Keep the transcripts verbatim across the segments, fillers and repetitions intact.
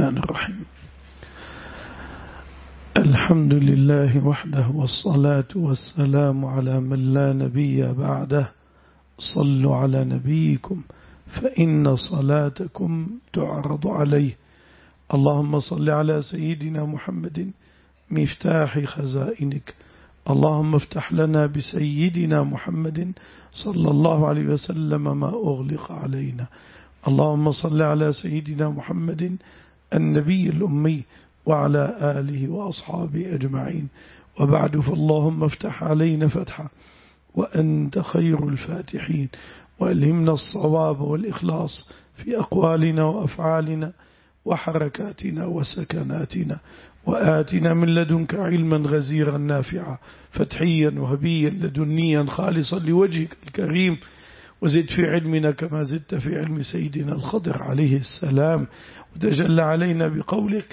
الرحمن الرحيم. الحمد لله وحده والصلاة والسلام على من لا نبي بعده. صلوا على نبيكم فإن صلاتكم تعرض عليه. اللهم صل على سيدنا محمد مفتاح خزائنك. اللهم افتح لنا بسيدنا محمد صلى الله عليه وسلم ما أغلق علينا. اللهم صل على سيدنا محمد النبي الأمي وعلى آله وأصحابه أجمعين. وبعد، فاللهم افتح علينا فتحا وأنت خير الفاتحين، وألهمنا الصواب والإخلاص في أقوالنا وأفعالنا وحركاتنا وسكناتنا، وآتنا من لدنك علما غزيرا نافعا فتحيا وهبيا لدنيا خالصا لوجهك الكريم، وزد في علمنا كما زدت في علم سيدنا الخضر عليه السلام، وتجلى علينا بقولك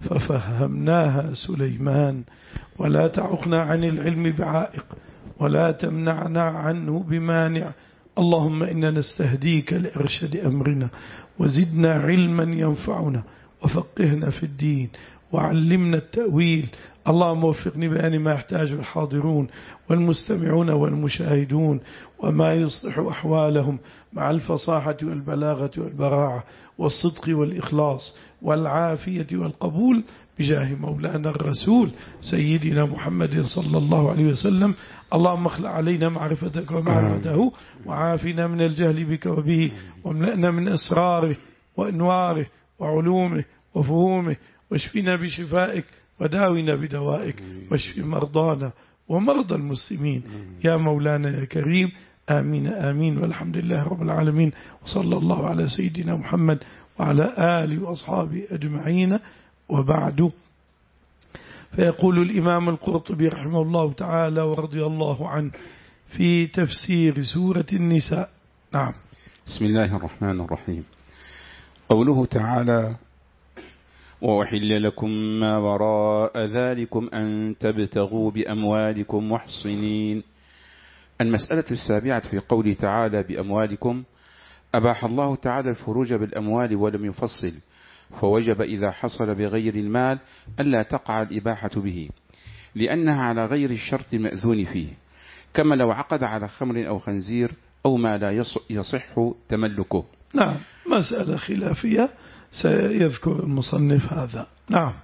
ففهمناها سليمان، ولا تعقنا عن العلم بعائق ولا تمنعنا عنه بمانع. اللهم إنا نستهديك لإرشاد أمرنا، وزدنا علما ينفعنا، وفقهنا في الدين، وعلمنا التأويل. اللهم وفقني بأن ما يحتاج الحاضرون والمستمعون والمشاهدون، وما يصلح أحوالهم مع الفصاحة والبلاغة والبراعة والصدق والإخلاص والعافية والقبول، بجاه مولانا الرسول سيدنا محمد صلى الله عليه وسلم. اللهم اخلع علينا معرفتك ومعرفته، وعافنا من الجهل بك وبه، واملأنا من أسراره وأنواره وعلومه وفهومه، واشفنا بشفائك وداونا بدوائك، واشف مرضانا ومرضى المسلمين يا مولانا يا كريم. آمين آمين، والحمد لله رب العالمين، وصلى الله على سيدنا محمد وعلى آله وأصحابه أجمعين. وبعد، فيقول الإمام القرطبي رحمه الله تعالى ورضي الله عنه في تفسير سورة النساء. نعم. بسم الله الرحمن الرحيم. قوله تعالى: وأحل لكم ما وراء ذلكم أن تبتغوا بأموالكم محصنين. المسألة السابعة في قوله تعالى بأموالكم، أباح الله تعالى الفروج بالأموال ولم يفصل، فوجب إذا حصل بغير المال ألا تقع الإباحة به، لأنها على غير الشرط المأذون فيه، كما لو عقد على خمر أو خنزير أو ما لا يصح تملكه. نعم، مسألة خلافية سيذكر المصنف هذا. نعم.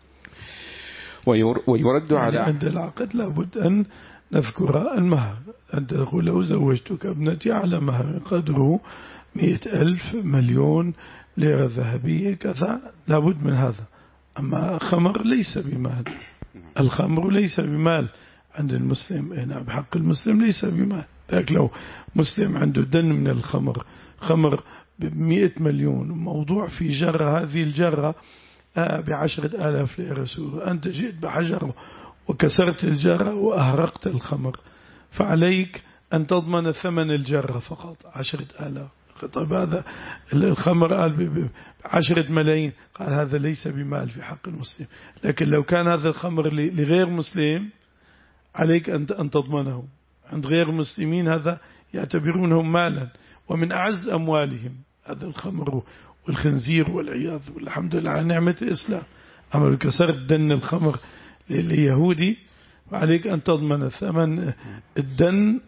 ويرد يعني على عند العقد لابد أن نذكر المهر. أن تقول لو زوجتك ابنتي على مهر قدره مئة ألف مليون ليرة ذهبية كذا، لابد من هذا. أما خمر ليس بمال، الخمر ليس بمال عند المسلم. هنا بحق المسلم ليس بمال. لكن لو مسلم عنده دن من الخمر، خمر بمئة مليون، موضوع في جرة، هذه الجرة بعشرة آلاف ليرة، أنت جئت بحجر وكسرت الجرة وأهرقت الخمر، فعليك أن تضمن ثمن الجرة فقط عشرة آلاف. طيب هذا الخمر قال بعشرة ملايين، قال هذا ليس بمال في حق المسلم. لكن لو كان هذا الخمر لغير مسلم عليك أن تضمنه. عند غير المسلمين هذا يعتبرونه مالا ومن أعز أموالهم، هذا الخمر والخنزير والعياذ. والحمد لله على نعمة الإسلام. أما لو كسرت دن الخمر لليهودي وعليك أن تضمن ثمن الدن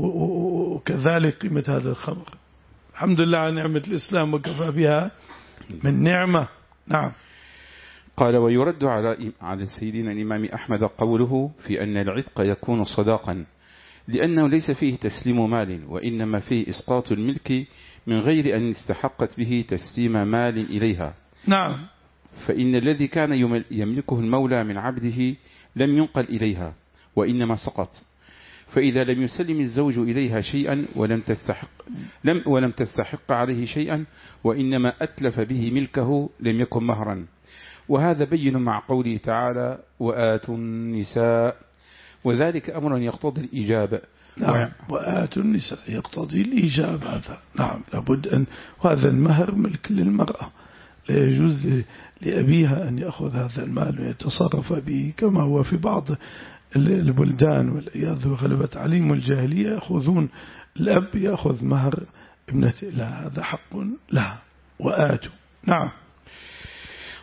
وكذلك قيمة هذا الخمر. الحمد لله على نعمة الإسلام وكفى بها من نعمة. نعم. قال: ويرد على على سيدنا الإمام أحمد قوله في أن العتق يكون صداقا، لأنه ليس فيه تسليم مال، وإنما فيه إسقاط الملك من غير أن استحقت به تسليم مال إليها. نعم. فإن الذي كان يملكه المولى من عبده لم ينقل إليها، وإنما سقط. فإذا لم يسلم الزوج إليها شيئا ولم تستحق لم ولم تستحق عليه شيئا، وإنما أتلف به ملكه، لم يكن مهرا. وهذا بين مع قوله تعالى: وآتوا النساء، وذلك أمر يقتضي الإجابة. نعم. وآتوا النساء يقتضي الإيجاب. هذا نعم لابد أن، وهذا المهر ملك للمرأة، لا يجوز لأبيها أن يأخذ هذا المال ويتصرف به كما هو في بعض البلدان والعياذ وغلبة عليهم الجاهلية، يأخذون الأب يأخذ مهر ابنته. لا، هذا حق لها. وآتوا. نعم.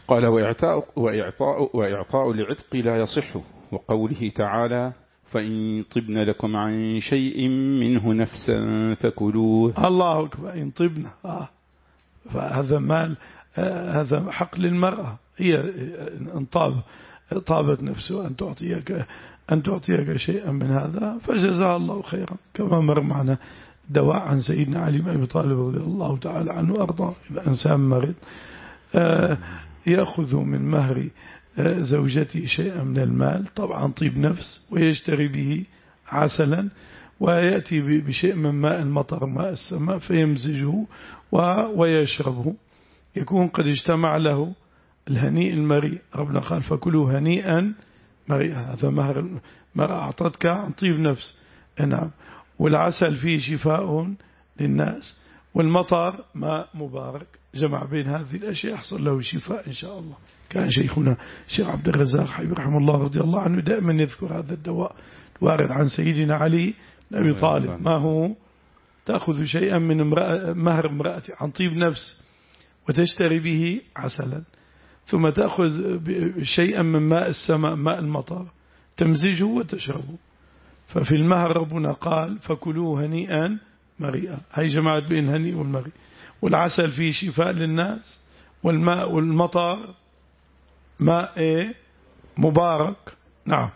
قال وإعطاء, وإعطاء, وإعطاء العتق لا يصح، وقوله تعالى فإن طبن لكم عن شيء منه نفسا فكلوه. الله أكبر. إن طبن آه. فهذا مال، آه هذا حق للمرأة، هي إن طاب طابت نفسه أن تعطيك أن تعطيك شيئا من هذا فجزاها الله خيرا، كما مر معنا دواء عن سيدنا علي بن أبي طالب رضي الله تعالى عنه وأرضاه. إذا إنسان مرض آه يأخذ من مهر آه زوجته شيئا من المال، طبعا طيب نفس، ويشتري به عسلا، ويأتي بشيء من ماء المطر ماء السماء فيمزجه ويشربه، يكون قد اجتمع له الهنيء المريء. ربنا قال فكلوا هنيئا مريئا، هذا مهر مرأة أعطتك عن طيب نفس. نعم. والعسل فيه شفاء للناس، والمطر ماء مبارك، جمع بين هذه الأشياء يحصل له شفاء إن شاء الله. كان شيخنا الشيخ عبد الرزاق حبيب رحمه الله رضي الله عنه دائما يذكر هذا الدواء الوارد عن سيدنا علي بن أبي طالب. ما هو؟ تأخذ شيئا من امرأة مهر امرأة عن طيب نفس وتشتري به عسلا، ثم تأخذ شيئا من ماء السماء ماء المطر تمزجه وتشربه. ففي المهر ربنا قال فكلوه هنيئا مريئا، هي جماعة بين هنيء والمريء. والعسل فيه شفاء للناس، والماء والمطر ماء مبارك. نعم.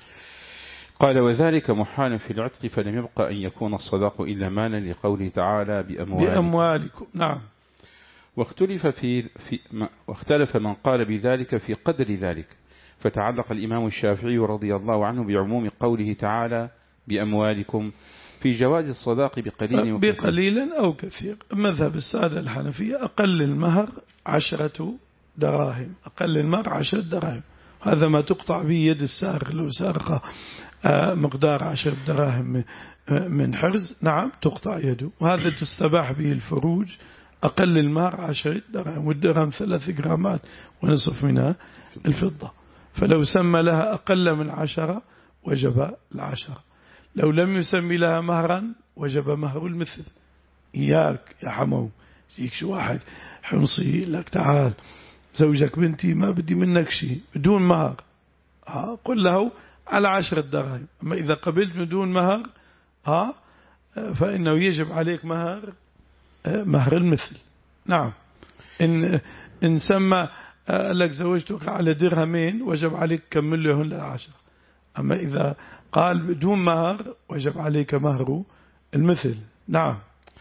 قال وذلك محال في العتق، فلم يبقى أن يكون الصداق إلا مالا لقوله تعالى بأموالكم. بأموالكم. نعم. واختلف في, في واختلف من قال بذلك في قدر ذلك، فتعلق الإمام الشافعي رضي الله عنه بعموم قوله تعالى بأموالكم في جواز الصداق بقليل وكثير. بقليل أو كثير. مذهب السادة الحنفية أقل المهر عشرة دراهم، أقل المهر عشرة دراهم، هذا ما تقطع به يد السارق. لو سارق مقدار عشرة دراهم من حرز، نعم تقطع يده، وهذا تستباح به الفروج. أقل المهر عشرة دراهم، والدرهم ثلاث جرامات ونصف منها الفضة. فلو سمى لها أقل من عشرة وجب العشرة، لو لم يسمي لها مهرا وجب مهر المثل. إياك يا حمو يجيك شو واحد حمصي لك تعال زوجك بنتي ما بدي منك شيء بدون مهر، ها قل له على عشرة دراهم. أما إذا قبلت بدون مهر ها فإنه يجب عليك مهر مهر المثل. نعم. إن, إن سمى لك زوجتك على درهمين وجب عليك كمل لهن العشرة. أما إذا قال بدون مهر وجب عليك مهر المثل. نعم.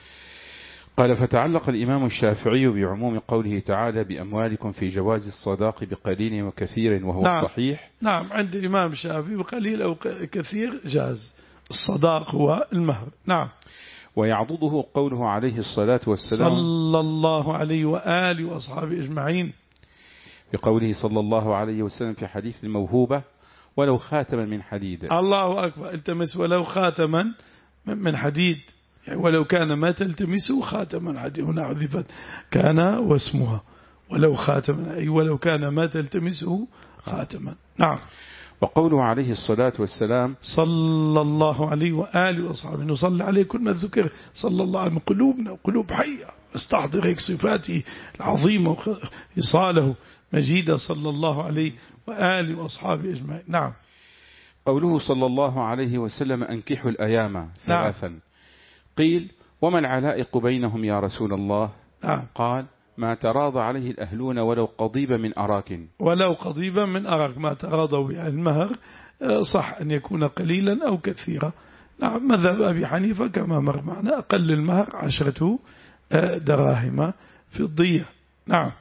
قال فتعلق الإمام الشافعي بعموم قوله تعالى بأموالكم في جواز الصداق بقليل وكثير، وهو نعم. صحيح. نعم. عند الإمام الشافعي بقليل أو كثير جاز الصداق هو المهر. نعم. ويعضده قوله عليه الصلاة والسلام صلى الله عليه وآله وأصحابه أجمعين، بقوله صلى الله عليه وسلم في حديث الموهوبة ولو خاتما من حديد. الله أكبر. التمس ولو خاتما من حديد، يعني ولو كان ما تلتمسه خاتما حديد، هنا عذفت كان واسمها ولو خاتما، أي ولو كان ما تلتمسه خاتما. نعم. وقوله عليه الصلاة والسلام صلى الله عليه وآله وأصحابه، نصلي عليه كنا ذكر صلى الله عليه، قلوبنا قلوب حية استحضر هيك صفاته العظيمة وإصاله مجيدة صلى الله عليه وآله وأصحابه أجمعين. نعم. قوله صلى الله عليه وسلم أنكحوا الأيام ثلاثا. نعم. قيل وما العلائق بينهم يا رسول الله؟ نعم. قال ما تراضى عليه الأهلون ولو قضيب من أراك. ولو قضيبا من أراك، ما تراضوا يعني المهر صح أن يكون قليلا أو كثيرا. نعم. مذهب أبي حنيفة كما مر معنا أقل المهر عشرة دراهم فضية. نعم.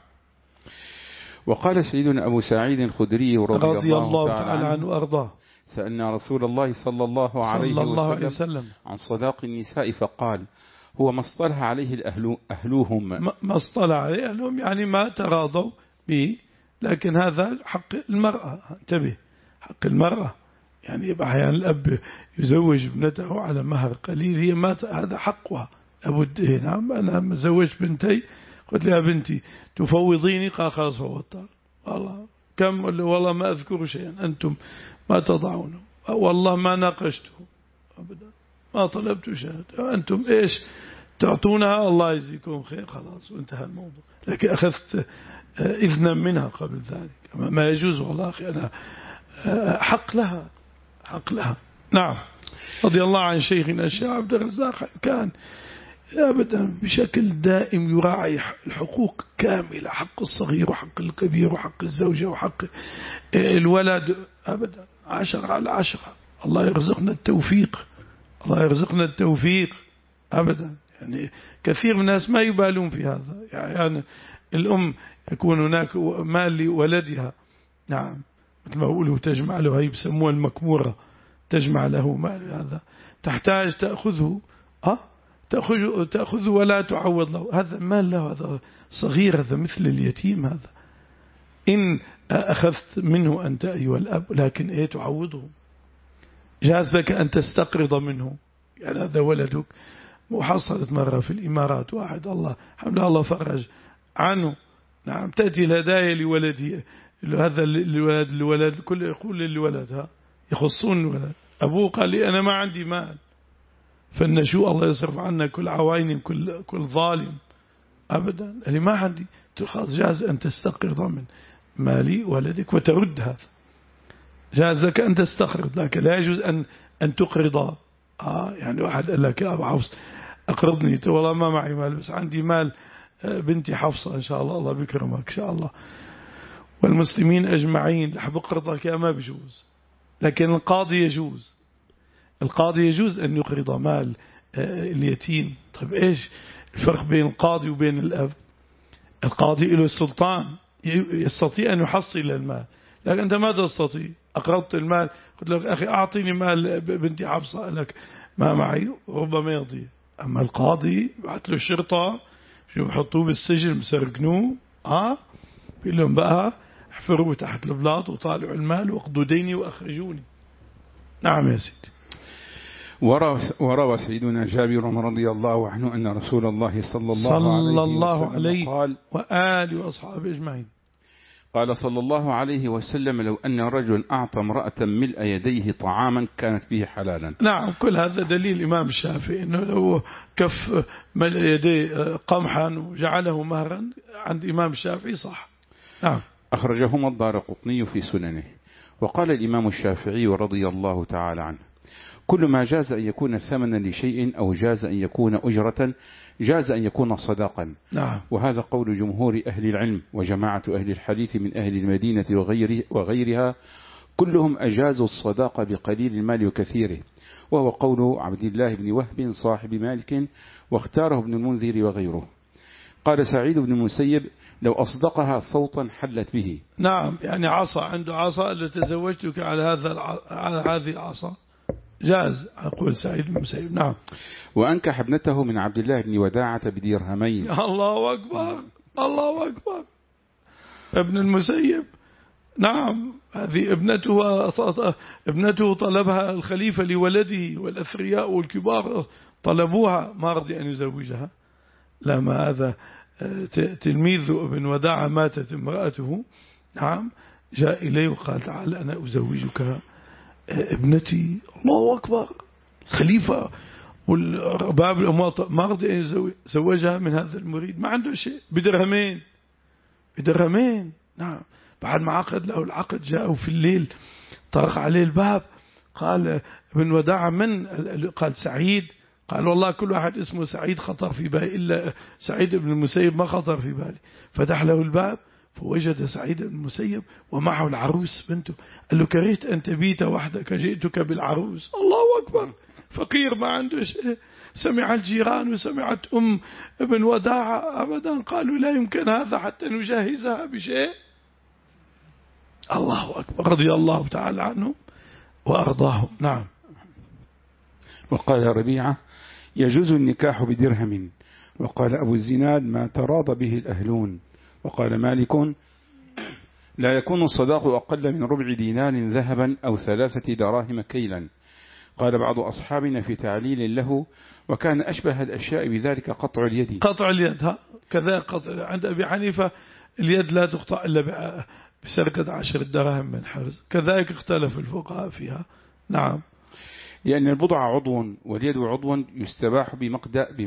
وقال سيدنا أبو سعيد الخدري رضي, رضي الله, الله تعالى عنه, عنه وأرضاه سألنا رسول الله صلى الله عليه, صلى الله عليه وسلم, وسلم عن صداق النساء فقال هو ما اصطلح عليه الأهل أهلوهم. ما اصطلح عليه أهلهم يعني ما تراضوا به، لكن هذا حق المرأة. انتبه، حق المرأة يعني يبقى أحيانا الأب يزوج ابنته على مهر قليل، هي ما هذا حقها لابد. نعم. أنا زوجت بنتي قلت لها بنتي تفوضيني، قال خلاص فوضتها. والله كم والله ما أذكر شيئا أنتم ما تضعونه، والله ما ناقشته أبدا، ما طلبت شيئا، أنتم إيش تعطونها الله يجزيكم خير، خلاص وانتهى الموضوع. لكن أخذت إذنا منها قبل ذلك، ما يجوز والله أخي أنا حق لها حق لها. نعم. رضي الله عن شيخنا الشيخ عبد الرزاق كان أبدا بشكل دائم يراعي الحقوق كاملة، حق الصغير وحق الكبير وحق الزوجة وحق الولد أبدا عشرة على عشرة. الله يرزقنا التوفيق، الله يرزقنا التوفيق أبدا. يعني كثير من الناس ما يبالون في هذا، يعني الأم يكون هناك مال لولدها، نعم مثل ما أقوله تجمع له، هي بسموها المكمورة، تجمع له مال، هذا تحتاج تأخذه أه تأخذ تأخذه ولا تعوض له، هذا مال له، هذا صغير، هذا مثل اليتيم. هذا إن أخذت منه أنت أيها الأب، لكن إيه تعوضه، جاز لك أن تستقرض منه. يعني هذا ولدك، وحصلت مرة في الإمارات واحد الله الحمد لله الله فرج عنه، نعم تأتي الهدايا لولده، هذا الولد الولد كل يقول للولد ها يخصون الولد، أبوه قال لي أنا ما عندي مال، فالنشوء الله يصرف عنا كل عوائن كل كل ظالم أبدا، اللي ما عندي خلاص جاز أن تستقرض من مالي ولدك وترد، هذا جاز لك أن تستقرض، لكن لا يجوز أن أن تقرض. آه يعني واحد قال لك يا أبو حفص أقرضني، والله ما معي مال بس عندي مال بنتي حفصة إن شاء الله الله بيكرمك إن شاء الله والمسلمين أجمعين لحب قرضك، يا ما بيجوز. لكن القاضي يجوز، القاضي يجوز أن يقرض مال اليتيم. طيب إيش الفرق بين القاضي وبين الأب؟ القاضي له السلطان، يستطيع أن يحصل المال، لكن أنت ما تستطيع. أقرضت المال قلت لك أخي أعطيني مال بنتي حفصة، لك ما معي، ربما يضيع. أما القاضي بعت له الشرطة شو بحطوه بالسجن مسرقنوه، آه بيقول لهم بقى احفروا تحت البلاط وطالعوا المال واخذوا ديني وأخرجوني. نعم يا سيدي. وروى سيدنا جابر رضي الله عنه أن رسول الله صلى الله, صلى عليه, الله وسلم عليه قال وآله وأصحابه أجمعين، قال صلى الله عليه وسلم لو أن رجل أعطى امرأة ملء يديه طعاما كانت به حلالا. نعم كل هذا دليل الإمام الشافعي أنه لو كف ملء يديه قمحا وجعله مهرا عند الإمام الشافعي صح. نعم. أخرجهما الدارقطني في سننه. وقال الإمام الشافعي رضي الله تعالى عنه كل ما جاز أن يكون ثمنا لشيء أو جاز أن يكون أجرة جاز أن يكون صداقا. نعم. وهذا قول جمهور أهل العلم وجماعة أهل الحديث من أهل المدينة وغير وغيرها، كلهم أجازوا الصداقة بقليل المال وكثيره، وهو قول عبد الله بن وهب صاحب مالك، واختاره ابن المنذر وغيره. قال سعيد بن المسيب لو أصدقها صوتا حلت به. نعم يعني عصا، عنده عصا اللي تزوجتك على هذا على هذه العصا جاز، أقول سعيد بن المسيب. نعم. وأنكح ابنته من عبد الله بن وداعة بدرهمين. الله أكبر الله أكبر. ابن المسيب نعم هذه ابنته ابنته طلبها الخليفة لولده، والأثرياء والكبار طلبوها ما رضي أن يزوجها. لما هذا تلميذ ابن وداعة ماتت امرأته، نعم جاء إليه وقال تعال أنا أزوجك ابنتي. الله أكبر. خليفة والباب الأموات ما رضي أن يزوجها من هذا المريد، ما عنده شيء، بدرهمين بدرهمين. نعم. بعد ما عقد له العقد جاءوا في الليل طرق عليه الباب، قال ابن وداعة من؟ قال سعيد. قال والله كل واحد اسمه سعيد خطر في بالي إلا سعيد بن المسيب ما خطر في بالي. فتح له الباب فوجد سعيد بن المسيب ومعه العروس بنته. قال له كرهت أن تبيت وحدك جئتك بالعروس. الله أكبر. فقير ما عنده شيء. سمع الجيران وسمعت أم ابن وداعة أبدا قالوا لا يمكن هذا حتى نجهزها بشيء. الله أكبر. رضي الله تعالى عنه وأرضاه. نعم. وقال ربيعة يجوز النكاح بدرهم. وقال أبو الزناد ما تراضى به الأهلون. وقال مالك لا يكون الصداق أقل من ربع دينار ذهبا أو ثلاثة دراهم كيلا. قال بعض أصحابنا في تعليل له وكان أشبه الأشياء بذلك قطع اليد. قطع اليد ها كذا قطع. عند أبي حنيفة اليد لا تقطع إلا بسرقة عشر دراهم من حرز. كذلك اختلف الفقهاء فيها. نعم. لأن البضع عضو واليد عضو يستباح بمقدار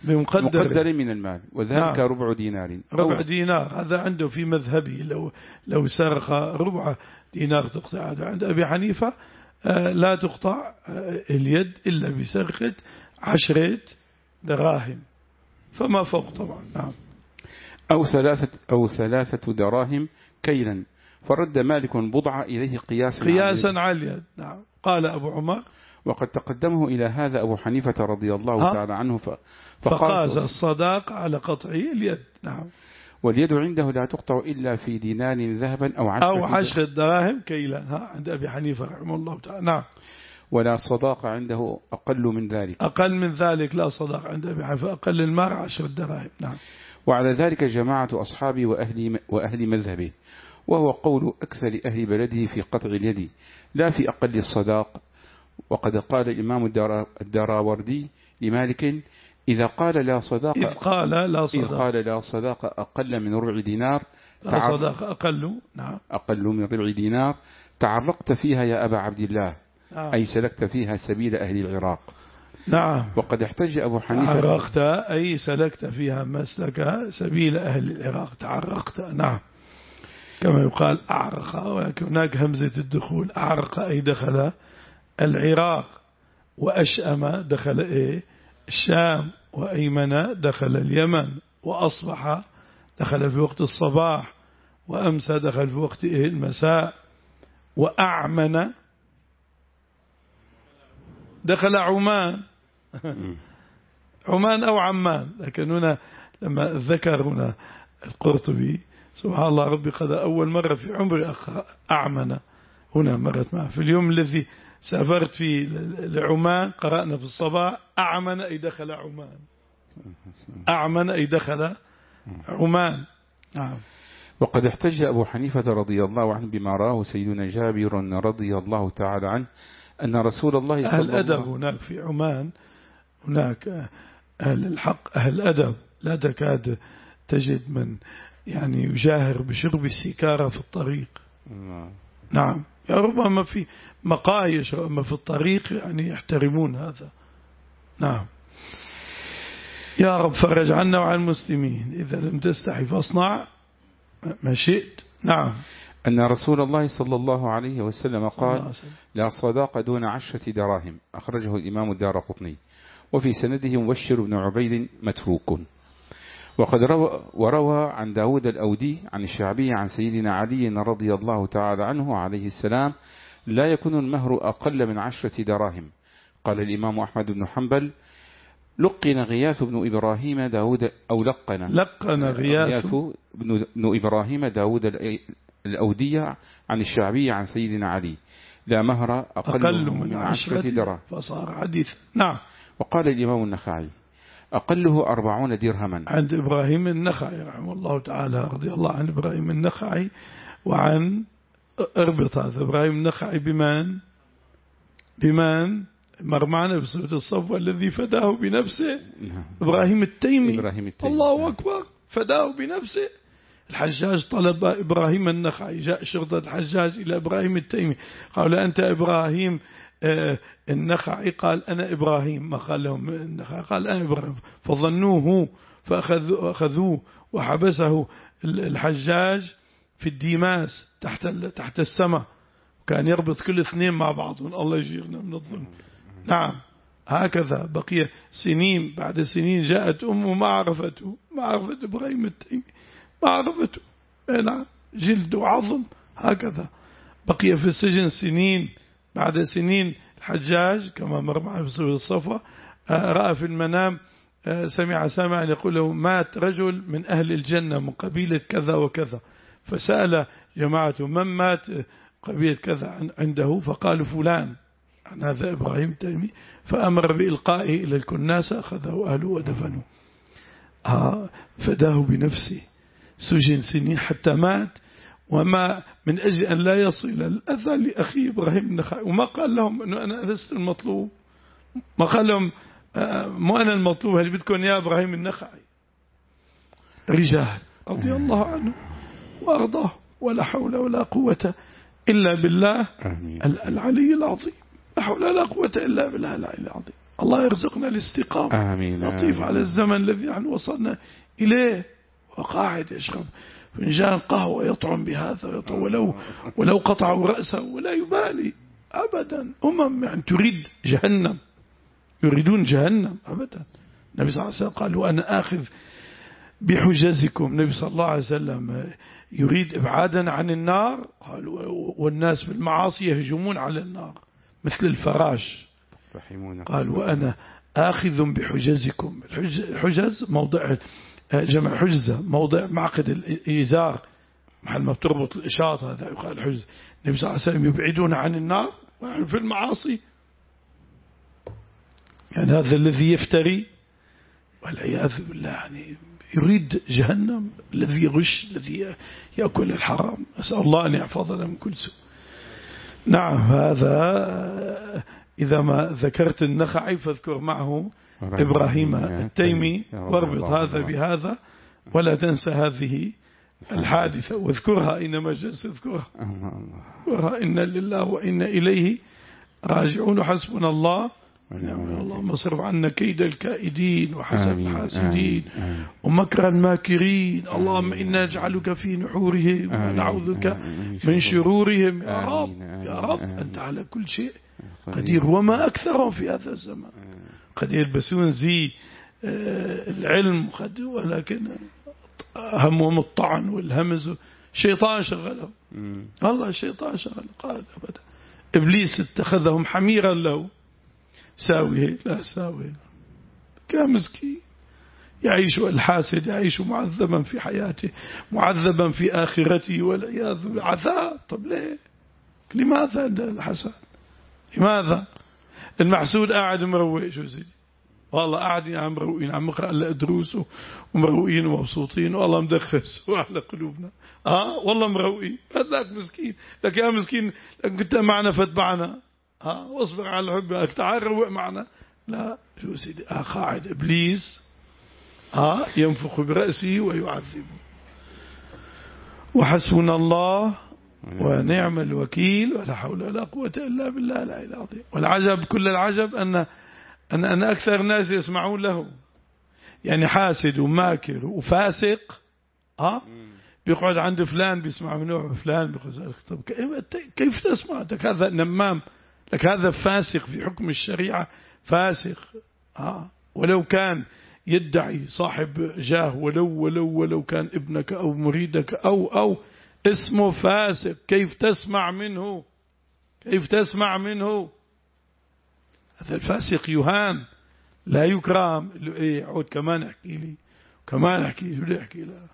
بمقدر مقدر من المال، وذلك نعم. ربع دينار. ربع دينار هذا عنده في مذهبي، لو لو سرق ربع دينار تقطع. عند أبي حنيفة لا تقطع اليد إلا بسرقة عشرة دراهم فما فوق طبعا. نعم. أو ثلاثة أو ثلاثة دراهم كيلا، فرد مالك بضع إليه قياسا قياسا على اليد. نعم. قال أبو عمر وقد تقدمه إلى هذا أبو حنيفة رضي الله تعالى عنه فقاس الصداقة على قطع اليد. نعم. واليد عنده لا تقطع إلا في دينار ذهبا أو عشرة أو عشرة دراهم كيلا، ها عند أبي حنيفة رحمه الله تعالى. نعم. ولا صداقة عنده أقل من ذلك. أقل من ذلك لا صداقة عند أبي حنيفة، أقل المال عشرة دراهم. نعم. وعلى ذلك جماعة أصحابي وأهل, وأهل مذهبه، وهو قول أكثر أهل بلده في قطع اليد لا في أقل الصداق. وقد قال الإمام الدراوردي لمالك إذا قال لا صداقة إذ قال لا صداقة, إذ قال لا صداقة أقل من ربع دينار، لا صداقة أقل. نعم. أقل من ربع دينار تعرقت فيها يا أبا عبد الله. نعم. أي سلكت فيها سبيل أهل العراق. نعم. وقد احتج أبو حنيفة تعرقت أي سلكت فيها مسلك سبيل أهل العراق. تعرقت. نعم. كما يقال أعرق، ولكن هناك همزة الدخول. أعرق أي دخل العراق، وأشأم دخل إيه الشام، وأيمن دخل اليمن، وأصبح دخل في وقت الصباح، وأمسى دخل في وقت إيه المساء، وأعمن دخل عمان عمان أو عمان. لكن هنا لما ذكر هنا القرطبي سبحان الله ربي قد أول مرة في عمري أعمن هنا مرت معه. في اليوم الذي سافرت فيه لعمان قرأنا في الصباح أعمن أي دخل عمان. أعمن أي دخل عمان. نعم. وقد احتج أبو حنيفة رضي الله عنه بما راه سيدنا جابر رضي الله تعالى عنه أن رسول الله صلى الله عليه وسلم أهل الأدب هناك في عمان، هناك أهل الحق أهل الأدب، لا تكاد تجد من يعني يجاهر بشرب السكارة في الطريق. نعم. يا ربما في مقايش أما في الطريق يعني يحترمون هذا. نعم. يا رب فرج عنا وعن المسلمين. إذا لم تستحي فاصنع ما شئت. نعم. أن رسول الله صلى الله عليه وسلم قال لا صداقة دون عشرة دراهم، أخرجه الإمام الدارقطني، وفي سنده مبشر بن عبيد متروك. وقد روى وروى عن داود الأودي عن الشعبي عن سيدنا علي رضي الله تعالى عنه عليه السلام لا يكون المهر أقل من عشرة دراهم. قال الإمام أحمد بن حنبل لقن غياث بن إبراهيم داود أو لقن لقن غياث بن إبراهيم داود الأودية عن الشعبي عن سيدنا علي لا مهر أقل, أقل من, من عشرة دراهم فصار حديث. نعم. وقال الإمام النخعي أقله أربعون درهما عند إبراهيم النخعي رحمه الله تعالى رضي الله عن إبراهيم النخعي. وعن اربط هذا إبراهيم النخعي بمن بمن مر معنا بسورة الصف الذي فداه بنفسه. إبراهيم التيمي. إبراهيم التيمي. الله أكبر. فداه بنفسه. الحجاج طلب إبراهيم النخعي، جاء شرطة الحجاج إلى إبراهيم التيمي قال أنت إبراهيم النخعي؟ قال أنا إبراهيم. ما قال لهم النخعي، قال أنا إبراهيم. فظنوه فأخذوه وحبسه الحجاج في الديماس تحت تحت السماء، كان يربط كل اثنين مع بعض. الله يجيرنا من الظلم. نعم. هكذا بقي سنين بعد سنين جاءت أمه ما عرفته، ما عرفت إبراهيم التيمي، ما عرفته. نعم. جلد وعظم. هكذا بقي في السجن سنين بعد سنين. الحجاج كما مر معنا في سورة الصفا رأى في المنام سمع سامعا يقول له مات رجل من أهل الجنة من قبيلة كذا وكذا، فسأل جماعته من مات قبيلة كذا عنده، فقالوا فلان عن هذا إبراهيم التيمي، فأمر بإلقائه إلى الكناسة أخذه أهله ودفنه. آه فداه بنفسه، سجن سنين حتى مات، وما من أجل أن لا يصل الأذى لأخي إبراهيم النخعي. وما قال لهم أنه أنا لست المطلوب، ما قال لهم مو أنا المطلوب، هل بدكم يا إبراهيم النخعي؟ رجال رضي الله عنه وأرضاه، ولا حول ولا قوة إلا بالله العلي العظيم. لا حول ولا قوة إلا بالله العلي العظيم. الله يرزقنا الاستقامة. آمين. لطيف على الزمن الذي نحن وصلنا إليه، وقاعد يشرب فنجان قهوة يطعم بهذا ولو ولو قطعوا رأسه ولا يبالي أبدا. أمم يعني تريد جهنم، يريدون جهنم أبدا. النبي صلى الله عليه وسلم قال وأنا آخذ بحجزكم. النبي صلى الله عليه وسلم يريد إبعادنا عن النار. قال والناس بالمعاصي يهجمون على النار مثل الفراش. قال وأنا آخذ بحجزكم. الحجز موضع جمع حجزة، موضع معقد الإزار، محل ما بتربط الإشارة، هذا يقال حجز. النبي صلى الله عليه وسلم يبعدون عن النار في المعاصي. يعني هذا الذي يفتري والعياذ بالله يعني يريد جهنم، الذي يغش، الذي يأكل الحرام. أسأل الله أن يحفظنا من كل سوء. نعم، هذا إذا ما ذكرت النخعي فاذكر معه إبراهيم التيمي، واربط هذا بهذا ولا تنسى هذه الحادثة، واذكرها إنما جلس اذكرها. اذكرها إن لله وإن إليه راجعون، حسبنا الله ونعم. اللهم اصرف عنا كيد الكائدين وحسد الحاسدين ومكر الماكرين. اللهم إنا نجعلك في نحورهم ونعوذك من شرورهم. يا رب يا رب أنت على كل شيء قدير. وما أكثرهم في هذا الزمان، قد يلبسون زي العلم ولكن همهم الطعن والهمز. شيطان شغله، الله الشيطان شغله. قال أبدا إبليس اتخذهم حميرا له، ساوي لا ساوي. كان مسكين يعيش الحاسد، يعيش معذبا في حياته، معذبا في آخرته والعياذ بالله. عذاب. طب ليه؟ لماذا الحسد؟ لماذا المحسود قاعد مروق؟ شو سيدي والله قاعدين عم مروقين، عم نقرأ لنا دروس ومروقين ومبسوطين، والله مدخس على قلوبنا. اه والله مروقين. هذاك مسكين لك يا مسكين، لك كنت معنا فاتبعنا. ها واصبر على حبك، تعال روق معنا. لا شو سيدي، آه قاعد إبليس ها ينفخ برأسه ويعذبه. وحسبنا الله ونعم الوكيل، ولا حول ولا قوة إلا بالله العلي العظيم. والعجب كل العجب أن أن أن أكثر الناس يسمعون له. يعني حاسد وماكر وفاسق ها بيقعد عند فلان بيسمع من نوع فلان، بيقول طب كيف تسمع؟ لك هذا نمام، لك هذا فاسق في حكم الشريعة، فاسق. ها ولو كان يدعي صاحب جاه، ولو ولو ولو كان ابنك أو مريدك أو أو اسمه فاسق. كيف تسمع منه؟ كيف تسمع منه؟ هذا الفاسق يهان لا يكرم. ايه عود كمان احكي لي كمان احكي شو بدي احكي له.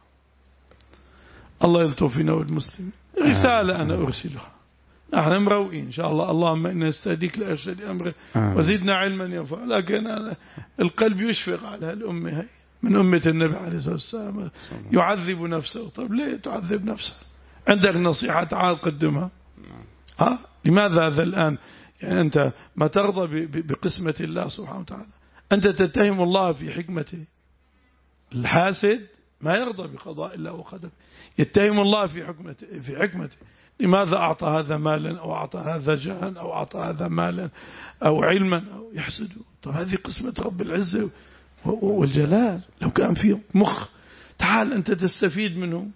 الله يلطف فينا والمسلمين. رسالة أنا أرسلها، نحن مروئين إن شاء الله. اللهم إنا نستهديك لأرشد أمره وزدنا علما ينفع. لكن أنا القلب يشفق على الأمة هي من أمة النبي عليه الصلاة والسلام، يعذب نفسه. طيب ليه تعذب نفسه؟ عندك نصيحة تعال قدمها. ها لماذا هذا الآن؟ يعني أنت ما ترضى بقسمة الله سبحانه وتعالى، أنت تتهم الله في حكمته. الحاسد ما يرضى بقضاء الله وقدره، يتهم الله في حكمته في حكمته. لماذا أعطى هذا مالا أو أعطى هذا جاها أو أعطى هذا مالا أو علما أو يحسده؟ طب هذه قسمة رب العزة والجلال. لو كان فيه مخ تعال أنت تستفيد منه.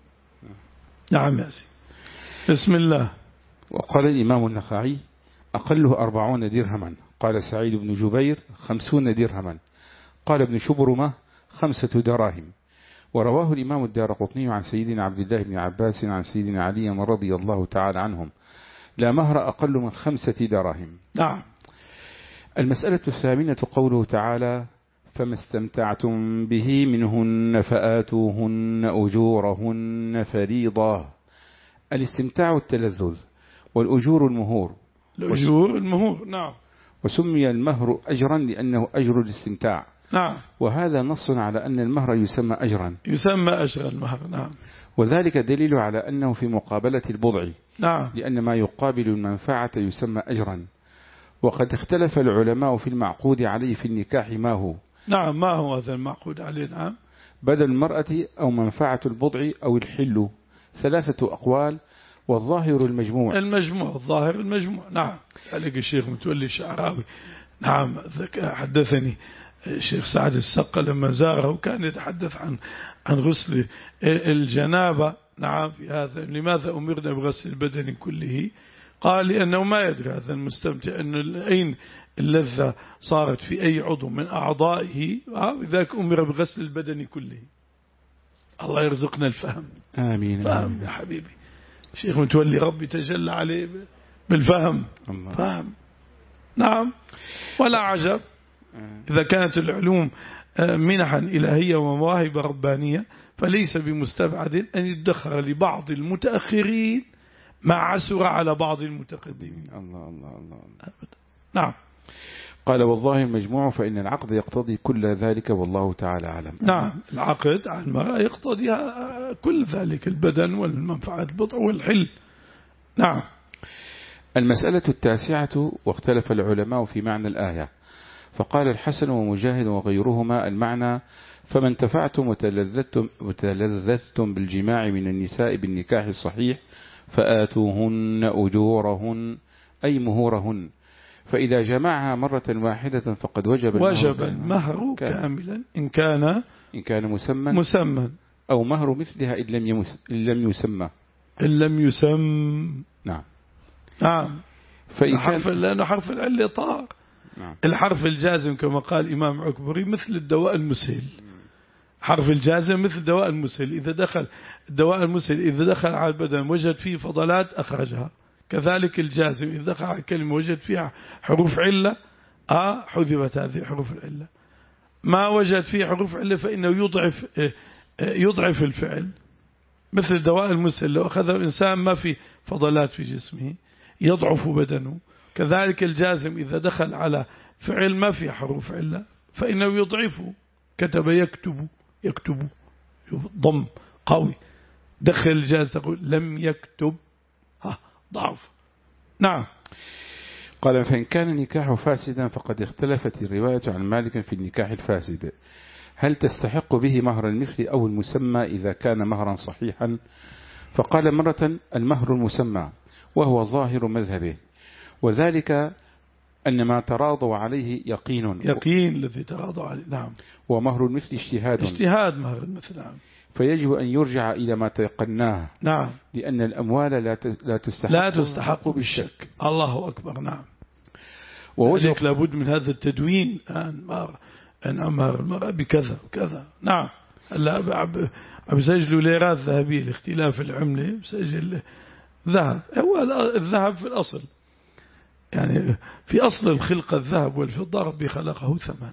نعم يا سيدي. بسم الله. وقال الإمام النخعي أقله أربعون درهما. قال سعيد بن جبير خمسون درهما. قال ابن شبرمة خمسة دراهم. ورواه الإمام الدارقطني عن سيدنا عبد الله بن عباس عن سيدنا علي رضي الله تعالى عنهم لا مهر أقل من خمسة دراهم. نعم. المسألة الثامنة قوله تعالى فما استمتعتم به منهن فآتوهن أجورهن فريضة. الاستمتاع التلذذ، والأجور المهور. الأجور المهور. نعم. وسمي المهر أجرا لأنه أجر الاستمتاع. نعم. وهذا نص على أن المهر يسمى أجرا. يسمى أجر المهر. نعم. وذلك دليل على أنه في مقابلة البضع. نعم. لأن ما يقابل المنفعة يسمى أجرا. وقد اختلف العلماء في المعقود عليه في النكاح ما هو. نعم. ما هو هذا المعقود عليه؟ نعم. بدل المرأة أو منفعة البضع أو الحل. ثلاثة أقوال، والظاهر المجموع. المجموع الظاهر المجموع. نعم. عليك الشيخ متولي الشعراوي نعم حدثني الشيخ سعد السقا لما زاره كان يتحدث عن عن غسل الجنابة. نعم في هذا لماذا أمرنا بغسل البدن كله؟ قال لأنه ما يدري هذا المستمتع أن أين اللذة صارت في أي عضو من أعضائه، لذلك أمر بغسل البدن كله. الله يرزقنا الفهم. آمين. فهم يا حبيبي. شيخ متولي ربي تجلى عليه بالفهم. الله. فهم. نعم ولا عجب إذا كانت العلوم منحا إلهية ومواهب ربانية، فليس بمستبعد أن يدخر لبعض المتأخرين ما عسر على بعض المتقدمين. الله الله الله. نعم. قال والله المجموع فإن العقد يقتضي كل ذلك والله تعالى أعلم. نعم العقد على المرأة يقتضي كل ذلك، البدن والمنفعة البضع والحل. نعم. المسألة التاسعة واختلف العلماء في معنى الآية، فقال الحسن ومجاهد وغيرهما المعنى فما انتفعتم وتلذذتم, وتلذذتم بالجماع من النساء بالنكاح الصحيح فآتوهن أجورهن أي مهورهن، فإذا جمعها مرة واحدة فقد وجب وجب المهر كاملا إن كان إن كان مسمى مسمى أو مهر مثلها إن لم يمس إن لم يسمى إن لم يسم. نعم. نعم. فإن حرف لأنه حرف العلة طار. نعم. الحرف الجازم كما قال إمام عكبري مثل الدواء المسهل. حرف الجازم مثل الدواء المسهل، إذا دخل الدواء المسهل إذا دخل على البدن وجد فيه فضلات أخرجها، كذلك الجازم إذا دخل على الكلمة وجد فيها حروف علة آه حذفت هذه حروف العلة. ما وجد فيه حروف علة فإنه يضعف يضعف الفعل، مثل الدواء المسهل لو أخذه الإنسان ما في فضلات في جسمه يضعف بدنه، كذلك الجازم إذا دخل على فعل ما في حروف علة فإنه يضعفه. كتب يكتب يكتب ضم قوي، دخل الجاز تقول لم يكتب ها ضعف. نعم. قال فإن كان النكاح فاسدا فقد اختلفت الرواية عن مالك في النكاح الفاسد هل تستحق به مهر المثل أو المسمى إذا كان مهرا صحيحا؟ فقال مرة المهر المسمى وهو ظاهر مذهبه، وذلك أن ما تراضوا عليه يقين يقين الذي تراضوا عليه. نعم. ومهر المثل اجتهاد اجتهاد مهر المثل. نعم. فيجب أن يرجع إلى ما تيقناه. نعم. لأن الأموال لا لا تستحق لا تستحق بالشك. الله أكبر. نعم. ووجه لابد من هذا التدوين أن أن أمر المرأة بكذا وكذا. نعم. لا عم بسجلوا ليرات ذهبية لاختلاف العملة، بسجل ذهب. هو الذهب في الأصل يعني في أصل الخلقة الذهب والفضة ربي خلقه ثمن،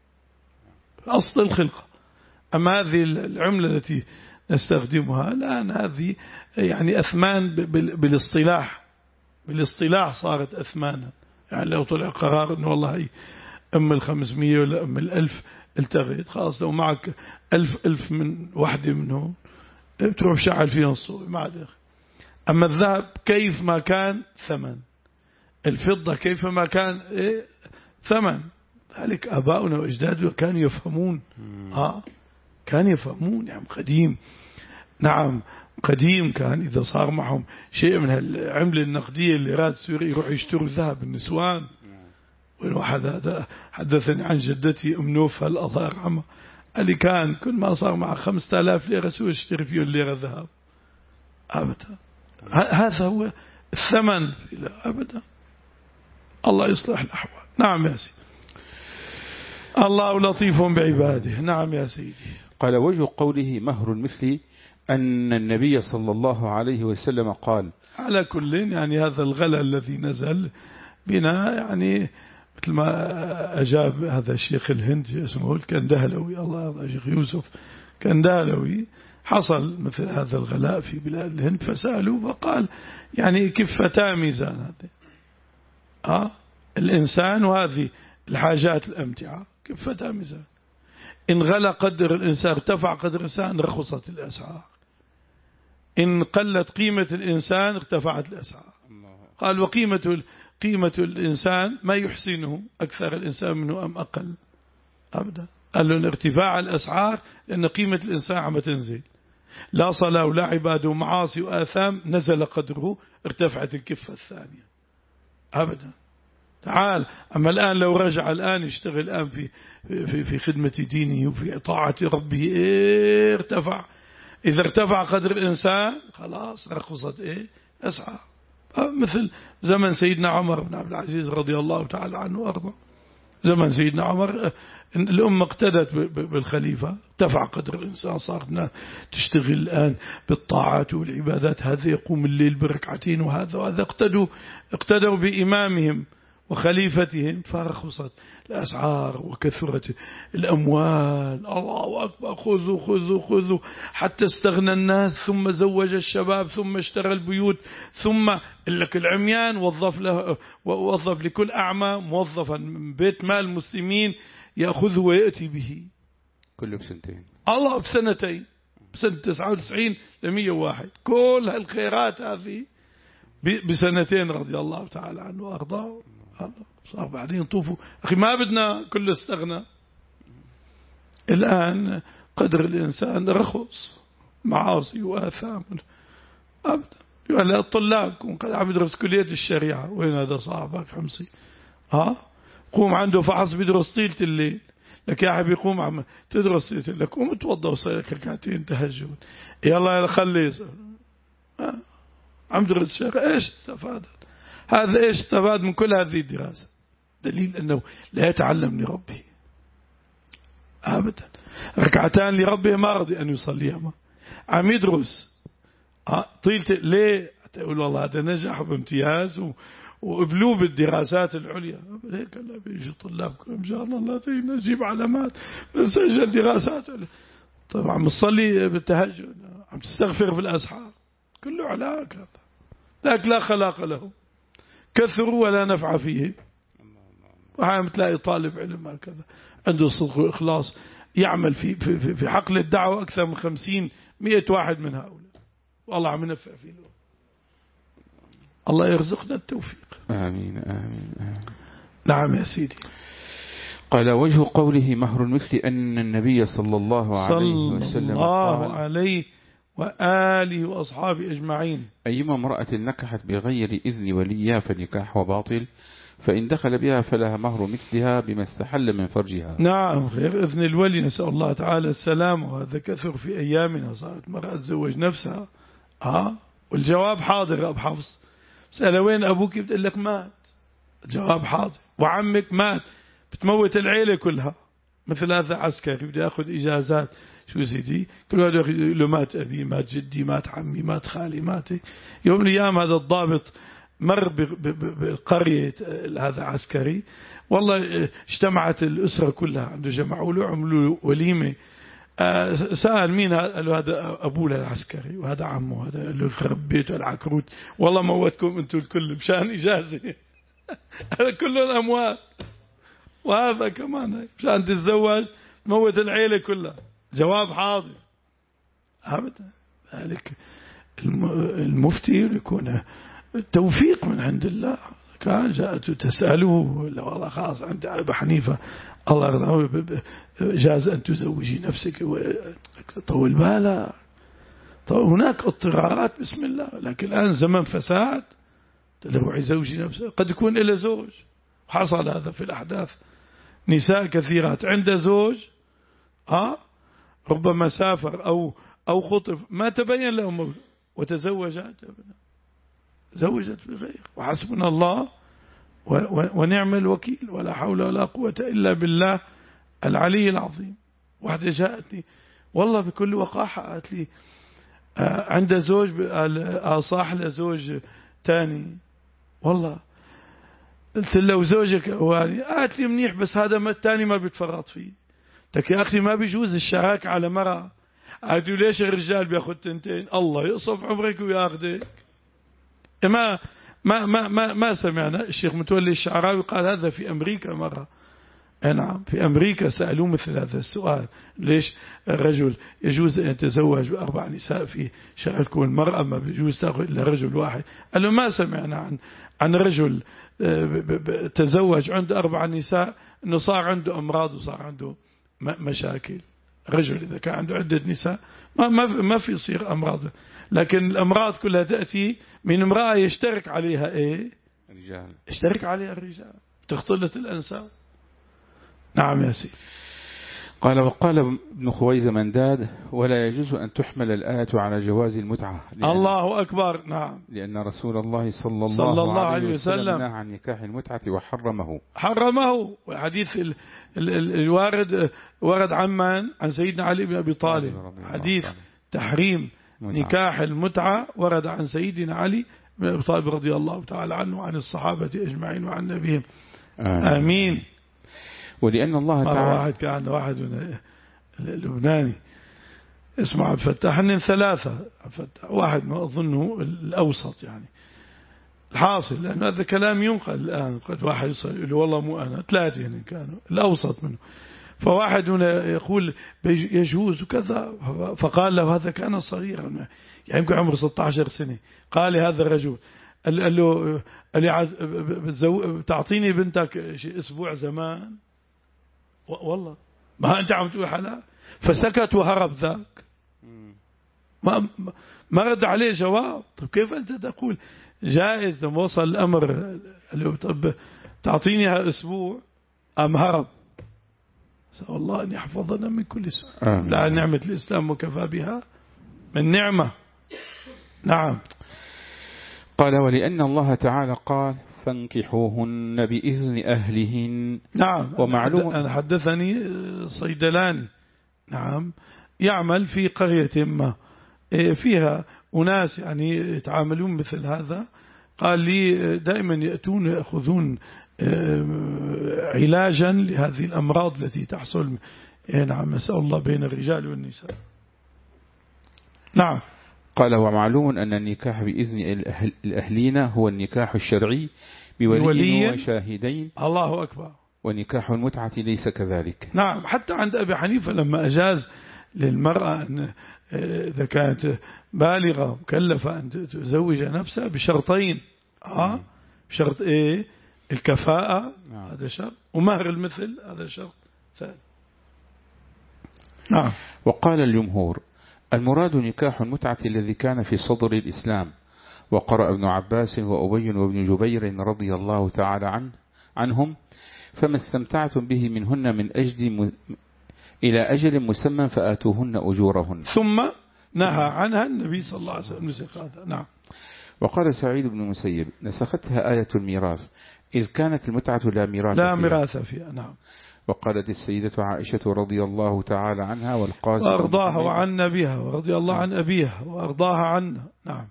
أصل الخلقة. أما هذه العملة التي نستخدمها الآن هذه يعني أثمان بالاصطلاح بالاصطلاح صارت أثمانا. يعني لو طلع قرار أنه والله هي أم الخمسمية ولا أم الألف التغيت خلاص، لو معك ألف ألف من واحدة منهم تروح شعل فيها الصور ما عاد. أما الذهب كيف ما كان ثمن، الفضة كيف ما كان إيه ثمن. ذلك آباؤنا وأجدادنا كانوا يفهمون. آه كانوا يفهمون يعني قديم. نعم قديم كان إذا صار معهم شيء من العملة النقدية اللي راد سوري يروح يشتروا ذهب النسوان. والواحد هذا حدثني عن جدتي أم نوفل الله يرحمها اللي كان كل ما صار مع خمسة آلاف ليرة سوى يشتري فيه الليرة ذهب أبدا. هذا هو الثمن أبدا. الله يصلح الأحوال. نعم يا سيدي. الله لطيف بعباده. نعم يا سيدي. قال وجه قوله مهر المثل أن النبي صلى الله عليه وسلم قال على كل يعني هذا الغلا الذي نزل بنا يعني مثل ما أجاب هذا الشيخ الهند اسمه الكندهلوي الله يرضى الشيخ يوسف كندهلوي، حصل مثل هذا الغلاء في بلاد الهند فسألوا فقال يعني كفتا ميزان هذا آه الإنسان وهذه الحاجات الأمتعة كفتا ميزان. إن غلى قدر الإنسان ارتفع قدر الإنسان رخصت الأسعار، إن قلت قيمة الإنسان ارتفعت الأسعار. قال وقيمة قيمة الإنسان ما يحسنه أكثر الإنسان منه أم أقل أبدا. قال له ارتفاع الأسعار لأن قيمة الإنسان عم تنزل، لا صلاة ولا عبادة ومعاصي وآثام نزل قدره ارتفعت الكفة الثانية أبدا. تعال. أما الآن لو رجع الآن يشتغل الآن في في في خدمة دينه وفي طاعة ربه، إيه ارتفع. إذا ارتفع قدر الإنسان خلاص رخصت إيه أسعى. مثل زمن سيدنا عمر بن عبد العزيز رضي الله تعالى عنه وأرضاه. زمن سيدنا عمر الأمة اقتدت بالخليفة، ارتفع قدر الإنسان، صارت تشتغل الآن بالطاعات والعبادات، هذا يقوم الليل بركعتين وهذا وهذا، اقتدوا اقتدوا بإمامهم وخليفتهم، فرخصت الأسعار وكثرت الأموال. الله أكبر، خذوا خذوا خذوا، حتى استغنى الناس، ثم زوج الشباب، ثم اشترى البيوت، ثم لك العميان وظف له، ووظف لكل أعمى موظفا من بيت مال المسلمين يأخذه ويأتي به كله بسنتين. الله بسنتين، بسنة تسعة وتسعين لمية واحد، كل هالخيرات هذه بسنتين رضي الله تعالى عنه وأرضاه. صار بعدين طوفوا أخي ما بدنا كله استغنى. الآن قدر الإنسان رخص، معاصي وآثام أبدا. يعني الطلاب قد عم يدرس كلية الشريعة، وين هذا صاحبك حمصي؟ ها قوم عنده فحص بدرس طيلة الليل، لك يا حبيبي قوم عم تدرس طيلة الليل، قوم توضى وصيك ركعتين تهجد، يلا خلي عم درس شريعة. ايش استفاد هذا؟ ايش استفاد من كل هذه الدراسة؟ دليل أنه لا يتعلم لربه أبدا. ركعتان لربه ما رضي أن يصليهما، عم يدرس طيلة ليه؟ تقول والله هذا نجح بامتياز وقبلوه بالدراسات العليا. هيك لا بيجي طلاب كلهم جارنا الله تينا نجيب علامات بنسجل دراسات. طبعا عم تصلي بالتهجد، عم تستغفر في الأسحار، كله علاك هذا. ذاك لا خلاق له، كثروا ولا نفع فيه. وعم تلاقي طالب علم هكذا عنده صدق وإخلاص، يعمل في في في حقل الدعوة أكثر من خمسين مئة واحد من هؤلاء، والله عم ينفع فيه. الله يرزقنا التوفيق. آمين آمين آمين. نعم يا سيدي. قال وجه قوله مهر المثل أن النبي صلى الله عليه وسلم صلى الله عليه وآله وأصحابه أجمعين: أيما امرأة نكحت بغير إذن وليها فنكاح باطل، فإن دخل بها فلها مهر مثلها بما استحل من فرجها. نعم، غير إذن الولي، نسأل الله تعالى السلام. وهذا كثر في أيامنا، صارت مرأة تزوج نفسها ها والجواب حاضر يا أبو حفص. سأل وين أبوك؟ بتقول لك مات. الجواب حاضر. وعمك مات، بتموت العيلة كلها. مثل هذا عسكري بده ياخذ إجازات، شو سيدي كل واحد يقول له مات أبي، مات جدي، مات عمي، مات خالي، مات. يوم من الأيام هذا الضابط مر بقرية هذا عسكري، والله اجتمعت الأسرة كلها عنده، جمعوا له عملوا وليمة. سأل مين؟ قال له هذا أبوه العسكري وهذا عمه، هذا قال له خرب بيته العكروت، والله موتكم انتم الكل مشان إجازة. هذا كله الأموات، وهذا كمان مشان تتزوج موت العيلة كلها. جواب حاضر أبدا. ذلك المفتي يكون التوفيق من عند الله. كان جاءت تسأله والله خلاص عند أبي حنيفة الله يرضى جاز أن تزوجي نفسك طول بالك. طول هناك اضطرارات بسم الله، لكن الآن زمن فساد. تلوعي زوجي نفسه، قد يكون إلى زوج. حصل هذا في الأحداث، نساء كثيرات عند زوج ها ربما سافر أو أو خطف ما تبين لهم وتزوجت زوجت بغير، وحسبنا الله ونعم الوكيل، ولا حول ولا قوة إلا بالله العلي العظيم. واحدة جاءتني والله بكل وقاحة، قالت لي عند زوج صاح لزوج تاني، والله قلت له زوجك أولي، قالت لي منيح بس هذا ما التاني ما بيتفرط فيه. لك يا أخي ما بيجوز الشراك على مرأة. قالت له ليش الرجال بياخذ تنتين؟ الله يقصف عمرك وياخذك. ما ما ما ما ما سمعنا الشيخ متولي الشعراوي قال هذا في أمريكا مرة. نعم في أمريكا سألوه مثل هذا السؤال، ليش الرجل يجوز أن يتزوج بأربع نساء في شارك والمرأة ما بيجوز تأخذ إلا رجل واحد؟ قال له ما سمعنا عن عن رجل تزوج عنده أربع نساء إنه صار عنده أمراض وصار عنده مشاكل. رجل إذا كان عنده عدة نساء ما ما ما في يصير أمراض، لكن الأمراض كلها تأتي من امرأة يشترك عليها إيه؟ الرجال. يشترك عليها الرجال. تختلط الأنساب. نعم يا سيدي. قال وقال ابن خويز منداد ولا يجوز أن تحمل الآية على جواز المتعة. الله أكبر. نعم. لأن رسول الله صلى الله, صلى الله عليه, عليه وسلم, وسلم نهى عن نكاح المتعة وحرمه حرمه. والحديث ال ال ال الوارد ورد عن عن سيدنا علي بن أبي طالب، حديث تحريم متعة. نكاح المتعة ورد عن سيدنا علي بن أبي طالب رضي الله تعالى عنه وعن الصحابة أجمعين وعن نبيهم. آمين, آمين. ولأن الله تعالى واحد كان واحد لبناني اسمه عبد الفتاح، هن ثلاثة واحد ما أظنه الأوسط يعني الحاصل، لأن هذا كلام ينقل الآن، قد واحد يقول والله مو أنا، ثلاثة يعني كانوا الأوسط منه. فواحد هنا يقول يجوز كذا، فقال له هذا كان صغيرا يعني يمكن عمره ستة عشر سنة، قال لي هذا الرجل قال له تعطيني بنتك أسبوع زمان، والله ما أنت عم تقول حلا، فسكت وهرب ذاك، ما ما رد عليه جواب. طب كيف أنت تقول جائز لما وصل الأمر طب تعطيني أسبوع، أم هرب؟ سأل الله أن يحفظنا من كل سوء. لا نعمة الإسلام وكفى بها من نعمة. نعم. قال ولأن الله تعالى قال فانكحوهن بإذن أهلهن. نعم. ومعلوم أنا حدثني صيدلاني نعم يعمل في قرية ما فيها أناس يعني يتعاملون مثل هذا، قال لي دائما يأتون يأخذون علاجا لهذه الأمراض التي تحصل نعم نسأل الله بين الرجال والنساء. نعم. قال ومعلوم أن النكاح بإذن الأهلين هو النكاح الشرعي بولي وشاهدين. الله أكبر. ونكاح المتعة ليس كذلك. نعم. حتى عند أبي حنيفة لما أجاز للمرأة أن إذا كانت بالغة مكلفة أن تزوج نفسها بشرطين. آه شرط إيه؟ الكفاءة. نعم. هذا شرط، ومهر المثل هذا شرط ثاني. نعم. وقال الجمهور المراد نكاح المتعة الذي كان في صدر الإسلام، وقرأ ابن عباس وأبي وابن جبير رضي الله تعالى عنه عنهم فما استمتعتم به منهن من أجل م... إلى أجل مسمى فآتوهن أجورهن. ثم نهى عنها النبي صلى الله عليه وسلم نسخ هذا. نعم. وقال سعيد بن المسيب نسختها آية الميراث إذ كانت المتعة لا ميراث لا ميراث فيها. نعم. وقالت السيدة عائشة رضي الله تعالى عنها والقاسم وأرضاها وعن نبيها ورضي الله عن أبيها وأرضاها عنها. نعم.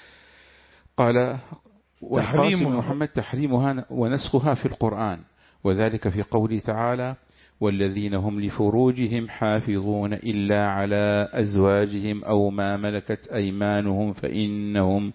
قال والقاسم محمد تحريمها ونسخها في القرآن، وذلك في قوله تعالى والذين هم لفروجهم حافظون إلا على أزواجهم أو ما ملكت أيمانهم فإنهم,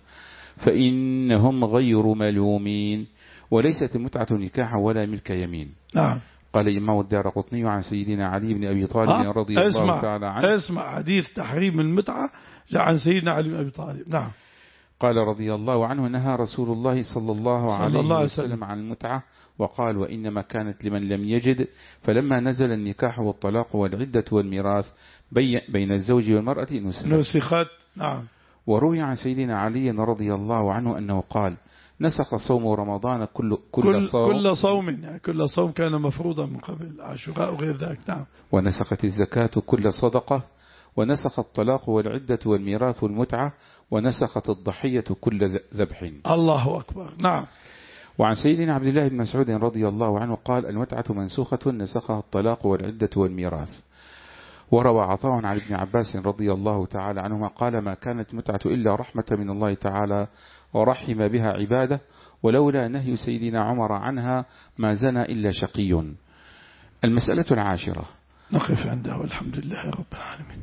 فإنهم غير ملومين، وليست المتعة نكاحا ولا ملك يمين. نعم. قال إمام الدارقطني عن سيدنا علي بن أبي طالب رضي الله تعالى عنه. اسمع حديث تحريم المتعة جاء عن سيدنا علي بن أبي طالب. نعم. قال رضي الله عنه نهى رسول الله صلى الله عليه الله وسلم عن المتعة، وقال وإنما كانت لمن لم يجد، فلما نزل النكاح والطلاق والعدة والميراث بين الزوج والمرأة نسخت. نعم. وروي عن سيدنا علي رضي الله عنه أنه قال نسخ صوم رمضان كل كل, كل صوم كل صوم يعني كل صوم كان مفروضا من قبل عاشوراء وغير ذلك. نعم. ونسخت الزكاة كل صدقة، ونسخ الطلاق والعدة والميراث والمتعة، ونسخت الضحية كل ذبح. الله أكبر. نعم. وعن سيدنا عبد الله بن مسعود رضي الله عنه قال المتعة منسوخة نسخها الطلاق والعدة والميراث. وروى عطاء عن ابن عباس رضي الله تعالى عنهما قال ما كانت متعة إلا رحمة من الله تعالى ورحم بها عباده، ولولا نهي سيدنا عمر عنها ما زنى إلا شقي. المسألة العاشرة. نقف عنده والحمد لله رب العالمين.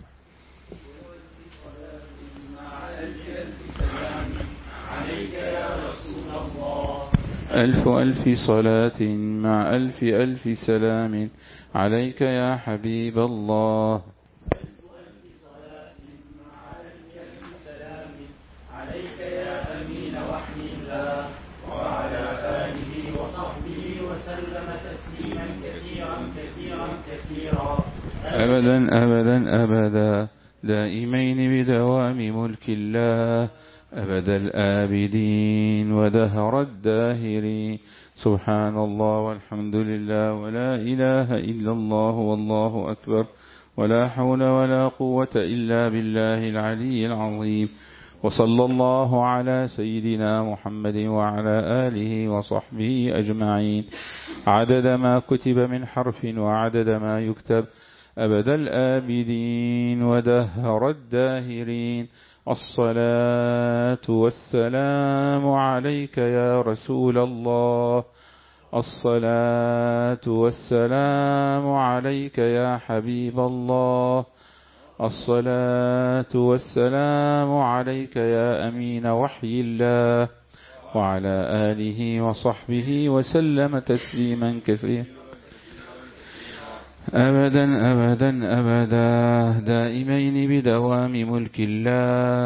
عليك يا رسول الله ألف ألف صلاة مع ألف ألف سلام عليك يا حبيب الله. عليك يا أمين وحي الله وعلى آله وصحبه وسلم تسليما كثيرا كثيرا كثيرا أبدا أبدا أبدا دائمين بدوام ملك الله أبد الآبدين ودهر الداهرين. سبحان الله والحمد لله ولا إله إلا الله والله أكبر ولا حول ولا قوة إلا بالله العلي العظيم. وصلى الله على سيدنا محمد وعلى آله وصحبه أجمعين عدد ما كتب من حرف وعدد ما يكتب أبد الآبدين ودهر الداهرين. الصلاة والسلام عليك يا رسول الله، الصلاة والسلام عليك يا حبيب الله، الصلاة والسلام عليك يا أمين وحي الله، وعلى آله وصحبه وسلم تسليما كثيرا أبدا أبدا أبدا دائمين بدوام ملك الله.